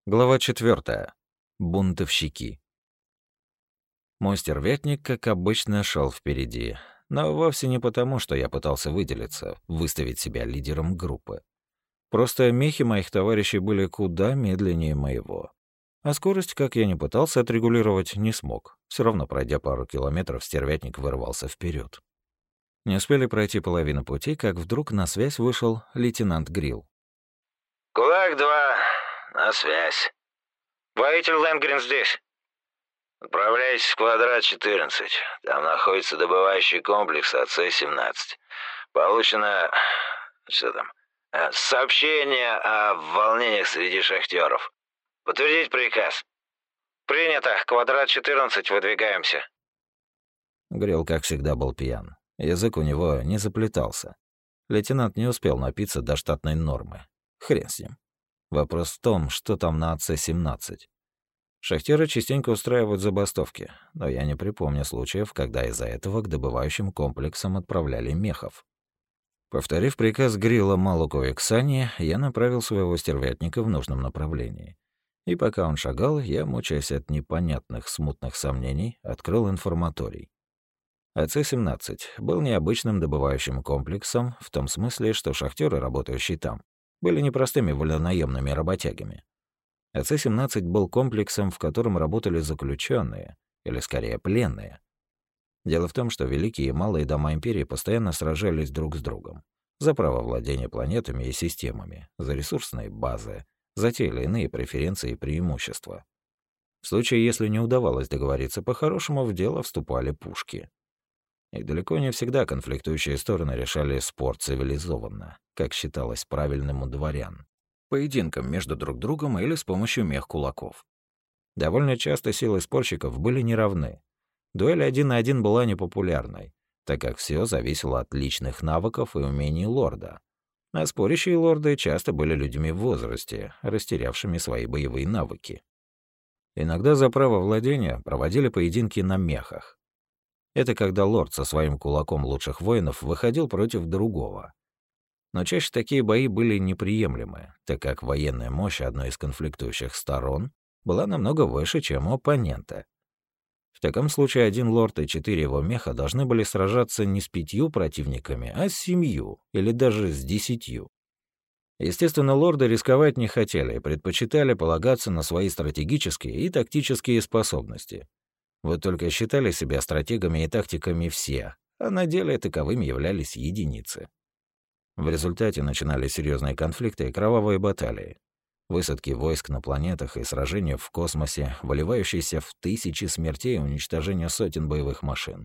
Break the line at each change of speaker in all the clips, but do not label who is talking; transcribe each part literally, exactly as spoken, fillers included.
Глава четвертая. Бунтовщики. Мой стервятник, как обычно, шел впереди, но вовсе не потому, что я пытался выделиться, выставить себя лидером группы. Просто мехи моих товарищей были куда медленнее моего. А скорость, как я ни пытался отрегулировать, не смог. Все равно, пройдя пару километров, стервятник вырвался вперед. Не успели пройти половину пути, как вдруг на связь вышел лейтенант Грилл.
«Кулак-два, на связь. Воитель Лэнгрен здесь. Отправляйтесь в квадрат четырнадцать. Там находится добывающий комплекс А С семнадцать. Получено... что там? Э, Сообщение о волнениях среди шахтеров. Подтвердить приказ. Принято. Квадрат четырнадцать, выдвигаемся».
Грилл, как всегда, был пьян. Язык у него не заплетался. Лейтенант не успел напиться до штатной нормы. Хрен с ним. Вопрос в том, что там на А С семнадцать. Шахтеры частенько устраивают забастовки, но я не припомню случаев, когда из-за этого к добывающим комплексам отправляли мехов. Повторив приказ Грилла Малуку и Ксане, я направил своего стервятника в нужном направлении. И пока он шагал, я, мучаясь от непонятных смутных сомнений, открыл информаторий. А С семнадцать был необычным добывающим комплексом в том смысле, что шахтеры, работающие там, были непростыми вольнонаемными работягами. А С семнадцать был комплексом, в котором работали заключенные, или скорее пленные. Дело в том, что великие и малые дома империи постоянно сражались друг с другом за право владения планетами и системами, за ресурсные базы, за те или иные преференции и преимущества. В случае, если не удавалось договориться по-хорошему, в дело вступали пушки. И далеко не всегда конфликтующие стороны решали спор цивилизованно, как считалось правильным у дворян, поединком между друг другом или с помощью мех-кулаков. Довольно часто силы спорщиков были неравны. Дуэль один на один была непопулярной, так как все зависело от личных навыков и умений лорда. А спорящие лорды часто были людьми в возрасте, растерявшими свои боевые навыки. Иногда за право владения проводили поединки на мехах. Это когда лорд со своим кулаком лучших воинов выходил против другого. Но чаще такие бои были неприемлемы, так как военная мощь одной из конфликтующих сторон была намного выше, чем у оппонента. В таком случае один лорд и четыре его меха должны были сражаться не с пятью противниками, а с семью или даже с десятью. Естественно, лорды рисковать не хотели и предпочитали полагаться на свои стратегические и тактические способности. Вот только считали себя стратегами и тактиками все, а на деле таковыми являлись единицы. В результате начинались серьезные конфликты и кровавые баталии. Высадки войск на планетах и сражения в космосе, выливающиеся в тысячи смертей и уничтожение сотен боевых машин.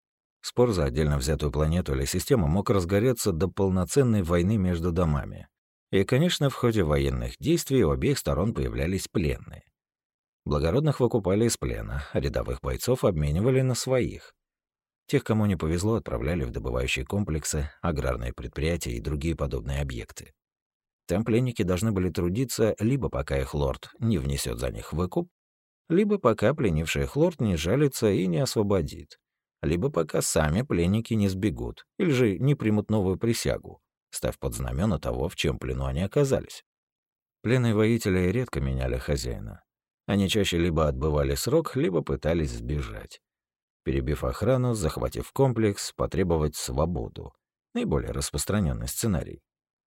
Спор за отдельно взятую планету или систему мог разгореться до полноценной войны между домами. И, конечно, в ходе военных действий у обеих сторон появлялись пленные. Благородных выкупали из плена, а рядовых бойцов обменивали на своих. Тех, кому не повезло, отправляли в добывающие комплексы, аграрные предприятия и другие подобные объекты. Там пленники должны были трудиться либо пока их лорд не внесет за них выкуп, либо пока пленивший их лорд не жалится и не освободит, либо пока сами пленники не сбегут или же не примут новую присягу, став под знамена того, в чем плену они оказались. Пленные воители редко меняли хозяина. Они чаще либо отбывали срок, либо пытались сбежать. Перебив охрану, захватив комплекс, потребовать свободу. Наиболее распространенный сценарий.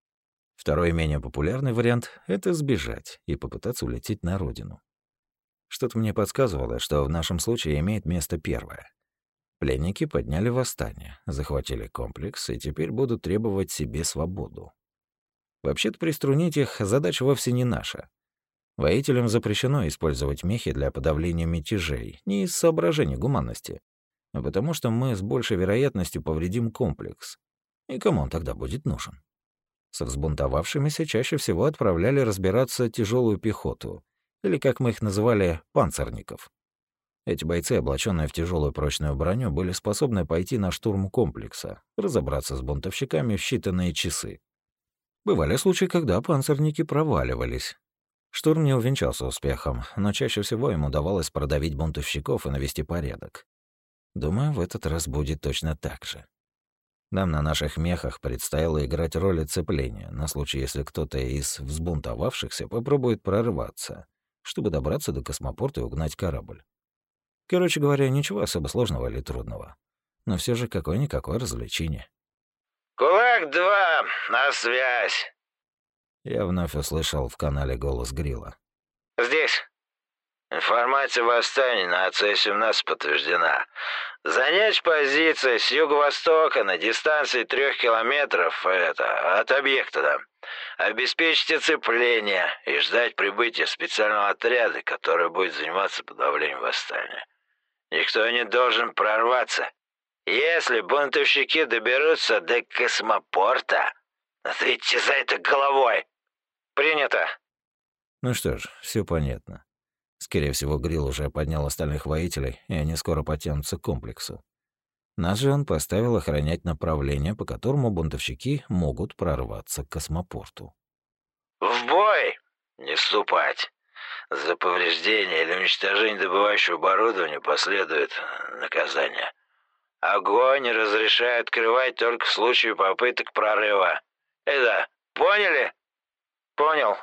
Второй, менее популярный вариант — это сбежать и попытаться улететь на родину. Что-то мне подсказывало, что в нашем случае имеет место первое. Пленники подняли восстание, захватили комплекс и теперь будут требовать себе свободу. Вообще-то приструнить их задача вовсе не наша. Воителям запрещено использовать мехи для подавления мятежей, не из соображений гуманности, а потому что мы с большей вероятностью повредим комплекс. И кому он тогда будет нужен? Со взбунтовавшимися чаще всего отправляли разбираться тяжелую пехоту, или, как мы их называли, панцирников. Эти бойцы, облаченные в тяжелую прочную броню, были способны пойти на штурм комплекса, разобраться с бунтовщиками в считанные часы. Бывали случаи, когда панцирники проваливались. Штурм не увенчался успехом, но чаще всего им удавалось продавить бунтовщиков и навести порядок. Думаю, в этот раз будет точно так же. Нам на наших мехах предстояло играть роль оцепления на случай, если кто-то из взбунтовавшихся попробует прорваться чтобы добраться до космопорта и угнать корабль. Короче говоря, ничего особо сложного или трудного. Но все же какое-никакое развлечение.
«Кулак-два, на связь!»
Я вновь услышал в канале голос Грилла.
«Здесь. Информация восстания на А Цэ семнадцать подтверждена. Занять позиции с юго-востока на дистанции трех километров это, от объекта, да. Обеспечьте оцепление и ждать прибытия специального отряда, который будет заниматься подавлением восстания. Никто не должен прорваться. Если бунтовщики доберутся до космопорта, ответьте за это головой. Принято.
Ну что ж, все понятно. Скорее всего, Грилл уже поднял остальных воителей, и они скоро потянутся к комплексу. Нас же он поставил охранять направление, по которому бунтовщики могут прорваться к космопорту.
В бой! Не вступать. За повреждение или уничтожение добывающего оборудования последует наказание. Огонь разрешают открывать только в случае попыток прорыва. Это, поняли? Понял.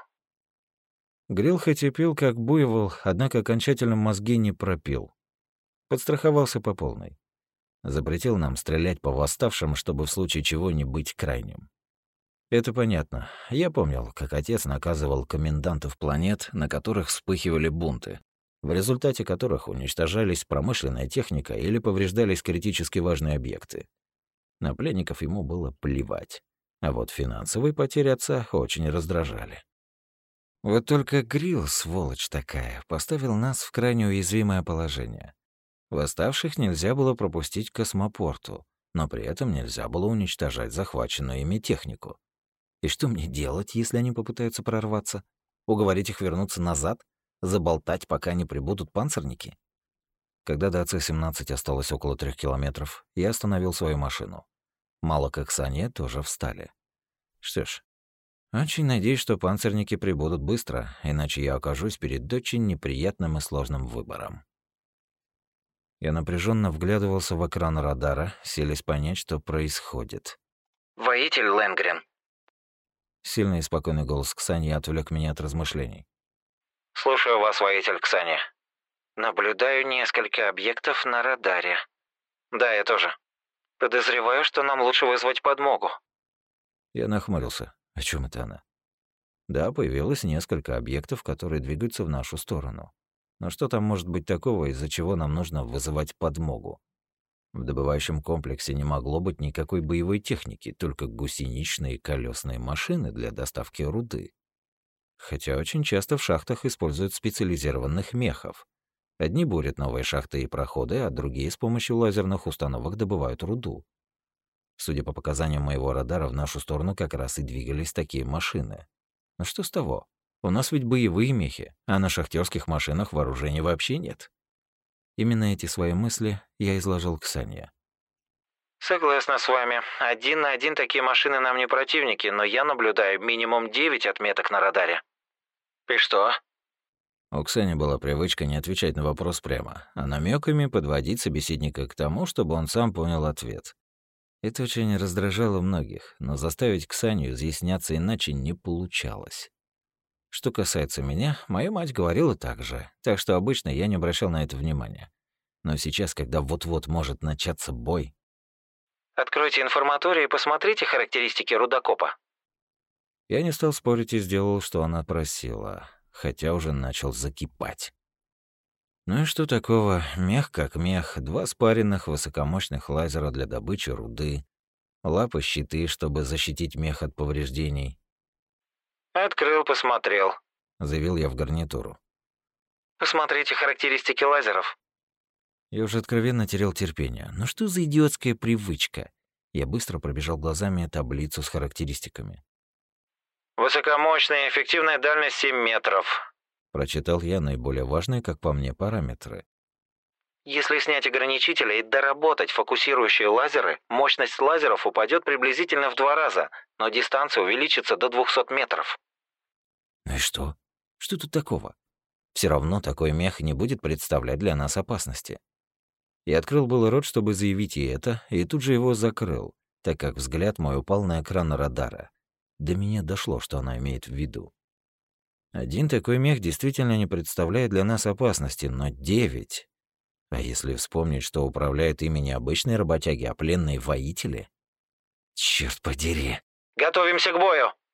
Грилл хоть и пил как буйвол, однако окончательно мозги не пропил. Подстраховался по полной. Запретил нам стрелять по восставшим, чтобы в случае чего не быть крайним. Это понятно. Я помнил, как отец наказывал комендантов планет, на которых вспыхивали бунты, в результате которых уничтожались промышленная техника или повреждались критически важные объекты. На пленников ему было плевать. А вот финансовые потери отца очень раздражали. Вот только Грилл, сволочь такая, поставил нас в крайне уязвимое положение. Восставших нельзя было пропустить к космопорту, но при этом нельзя было уничтожать захваченную ими технику. И что мне делать, если они попытаются прорваться? Уговорить их вернуться назад? Заболтать, пока не прибудут панцирники? Когда до А Цэ семнадцать осталось около трех километров, я остановил свою машину. Мало как Саня тоже встали. Что ж, очень надеюсь, что панцирники прибудут быстро, иначе я окажусь перед очень неприятным и сложным выбором. Я напряженно вглядывался в экран радара, селись понять, что происходит.
«Воитель Лэнгрен».
Сильный и спокойный голос Ксании отвлек меня от размышлений.
«Слушаю вас, воитель Ксания. Наблюдаю несколько объектов на радаре. Да, я тоже. Подозреваю, что нам лучше вызвать подмогу».
Я нахмурился. О чем это она? Да, появилось несколько объектов, которые двигаются в нашу сторону. Но что там может быть такого, из-за чего нам нужно вызывать подмогу? В добывающем комплексе не могло быть никакой боевой техники, только гусеничные и колесные машины для доставки руды. Хотя очень часто в шахтах используют специализированных мехов. Одни бурят новые шахты и проходы, а другие с помощью лазерных установок добывают руду. Судя по показаниям моего радара, в нашу сторону как раз и двигались такие машины. Но что с того? У нас ведь боевые мехи, а на шахтерских машинах вооружения вообще нет. Именно эти свои мысли я изложил Ксании.
«Согласна с вами. Один на один такие машины нам не противники, но я наблюдаю минимум девять отметок на радаре». «И что?»
У Ксани была привычка не отвечать на вопрос прямо, а намеками подводить собеседника к тому, чтобы он сам понял ответ. Это очень раздражало многих, но заставить Ксанию изъясняться иначе не получалось. Что касается меня, моя мать говорила так же, так что обычно я не обращал на это внимания. Но сейчас, когда вот-вот может начаться бой...
«Откройте информаторию и посмотрите характеристики рудокопа».
Я не стал спорить и сделал, что она просила, хотя уже начал закипать. Ну и что такого? Мех как мех, два спаренных высокомощных лазера для добычи руды, лапы-щиты, чтобы защитить мех от повреждений.
«Открыл, посмотрел»,
— заявил я в гарнитуру.
«Посмотрите характеристики лазеров».
Я уже откровенно терял терпение. Ну что за идиотская привычка? Я быстро пробежал глазами таблицу с характеристиками.
«Высокомощная эффективная дальность семь метров».
Прочитал я наиболее важные, как по мне, параметры.
«Если снять ограничители и доработать фокусирующие лазеры, мощность лазеров упадет приблизительно в два раза, но дистанция увеличится до двухсот метров».
Ну и что? Что тут такого? Все равно такой мех не будет представлять для нас опасности. Я открыл был рот, чтобы заявить ей это, и тут же его закрыл, так как взгляд мой упал на экран радара. До меня дошло, что она имеет в виду. Один такой мех действительно не представляет для нас опасности, но девять. А если вспомнить, что управляют ими не обычные работяги, а пленные воители? Черт подери.
Готовимся к бою.